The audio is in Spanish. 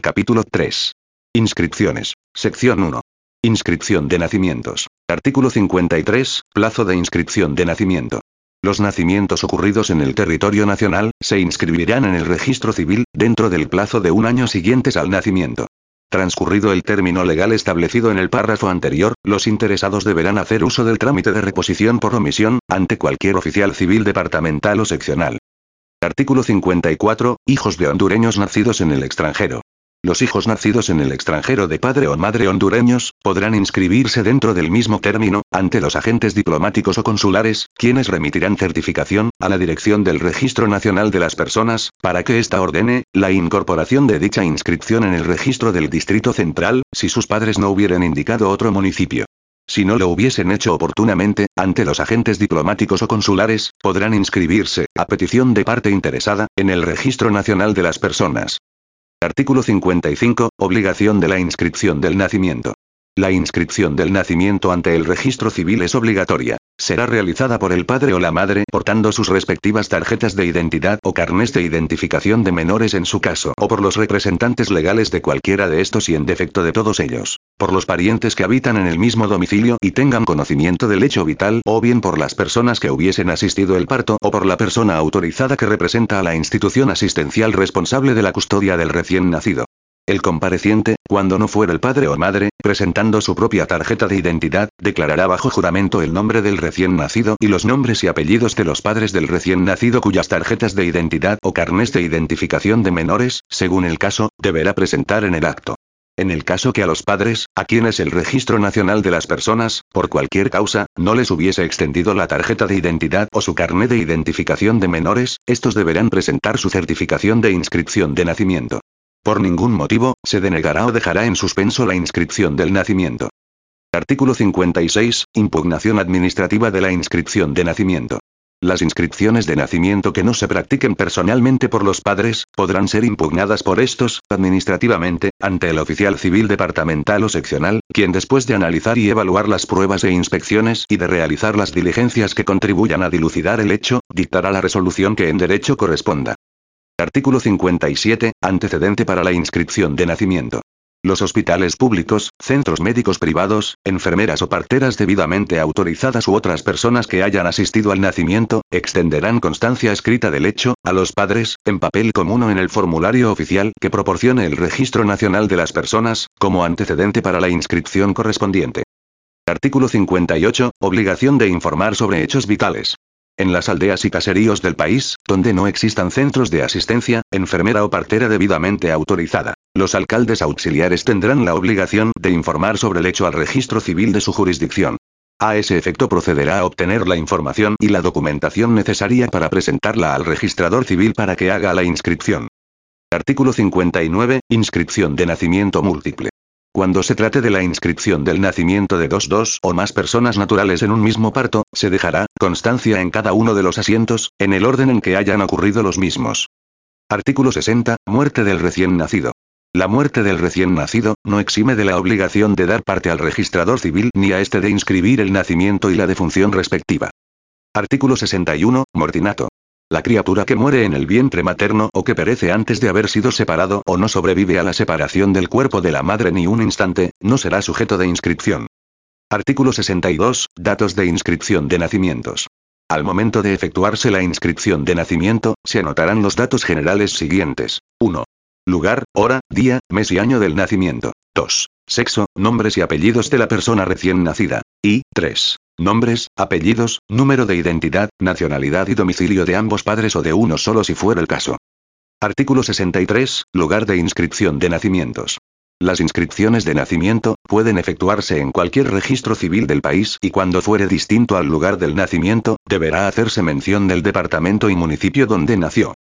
Capítulo 3. Inscripciones. Sección 1. Inscripción de nacimientos. Artículo 53. Plazo de inscripción de nacimiento. Los nacimientos ocurridos en el territorio nacional, se inscribirán en el registro civil, dentro del plazo de un año siguientes al nacimiento. Transcurrido el término legal establecido en el párrafo anterior, los interesados deberán hacer uso del trámite de reposición por omisión, ante cualquier oficial civil departamental o seccional. Artículo 54. Hijos de hondureños nacidos en el extranjero. Los hijos nacidos en el extranjero de padre o madre hondureños, podrán inscribirse dentro del mismo término, ante los agentes diplomáticos o consulares, quienes remitirán certificación a la Dirección del Registro Nacional de las Personas, para que ésta ordene la incorporación de dicha inscripción en el registro del Distrito Central, si sus padres no hubieran indicado otro municipio. Si no lo hubiesen hecho oportunamente, ante los agentes diplomáticos o consulares, podrán inscribirse, a petición de parte interesada, en el Registro Nacional de las Personas. Artículo 55. Obligación de la inscripción del nacimiento. La inscripción del nacimiento ante el registro civil es obligatoria. Será realizada por el padre o la madre portando sus respectivas tarjetas de identidad o carnés de identificación de menores en su caso, o por los representantes legales de cualquiera de estos y en defecto de todos ellos, por los parientes que habitan en el mismo domicilio y tengan conocimiento del hecho vital, o bien por las personas que hubiesen asistido el parto o por la persona autorizada que representa a la institución asistencial responsable de la custodia del recién nacido. El compareciente, cuando no fuera el padre o madre, presentando su propia tarjeta de identidad, declarará bajo juramento el nombre del recién nacido y los nombres y apellidos de los padres del recién nacido cuyas tarjetas de identidad o carnés de identificación de menores, según el caso, deberá presentar en el acto. En el caso que a los padres, a quienes el Registro Nacional de las Personas, por cualquier causa, no les hubiese extendido la tarjeta de identidad o su carné de identificación de menores, estos deberán presentar su certificación de inscripción de nacimiento. Por ningún motivo, se denegará o dejará en suspenso la inscripción del nacimiento. Artículo 56. Impugnación administrativa de la inscripción de nacimiento. Las inscripciones de nacimiento que no se practiquen personalmente por los padres, podrán ser impugnadas por estos, administrativamente, ante el oficial civil departamental o seccional, quien después de analizar y evaluar las pruebas e inspecciones y de realizar las diligencias que contribuyan a dilucidar el hecho, dictará la resolución que en derecho corresponda. Artículo 57. Antecedente para la inscripción de nacimiento. Los hospitales públicos, centros médicos privados, enfermeras o parteras debidamente autorizadas u otras personas que hayan asistido al nacimiento, extenderán constancia escrita del hecho, a los padres, en papel común o en el formulario oficial que proporcione el Registro Nacional de las Personas, como antecedente para la inscripción correspondiente. Artículo 58. Obligación de informar sobre hechos vitales. En las aldeas y caseríos del país, donde no existan centros de asistencia, enfermera o partera debidamente autorizada, los alcaldes auxiliares tendrán la obligación de informar sobre el hecho al registro civil de su jurisdicción. A ese efecto procederá a obtener la información y la documentación necesaria para presentarla al registrador civil para que haga la inscripción. Artículo 59. Inscripción de nacimiento múltiple. Cuando se trate de la inscripción del nacimiento de dos o más personas naturales en un mismo parto, se dejará constancia en cada uno de los asientos, en el orden en que hayan ocurrido los mismos. Artículo 60. Muerte del recién nacido. La muerte del recién nacido no exime de la obligación de dar parte al registrador civil ni a este de inscribir el nacimiento y la defunción respectiva. Artículo 61. Mortinato. La criatura que muere en el vientre materno o que perece antes de haber sido separado o no sobrevive a la separación del cuerpo de la madre ni un instante, no será sujeto de inscripción. Artículo 62. Datos de inscripción de nacimientos. Al momento de efectuarse la inscripción de nacimiento, se anotarán los datos generales siguientes. 1. Lugar, hora, día, mes y año del nacimiento. 2. Sexo, nombres y apellidos de la persona recién nacida. Y 3. Nombres, apellidos, número de identidad, nacionalidad y domicilio de ambos padres o de uno solo si fuera el caso. Artículo 63. Lugar de inscripción de nacimientos. Las inscripciones de nacimiento pueden efectuarse en cualquier registro civil del país y cuando fuere distinto al lugar del nacimiento, deberá hacerse mención del departamento y municipio donde nació.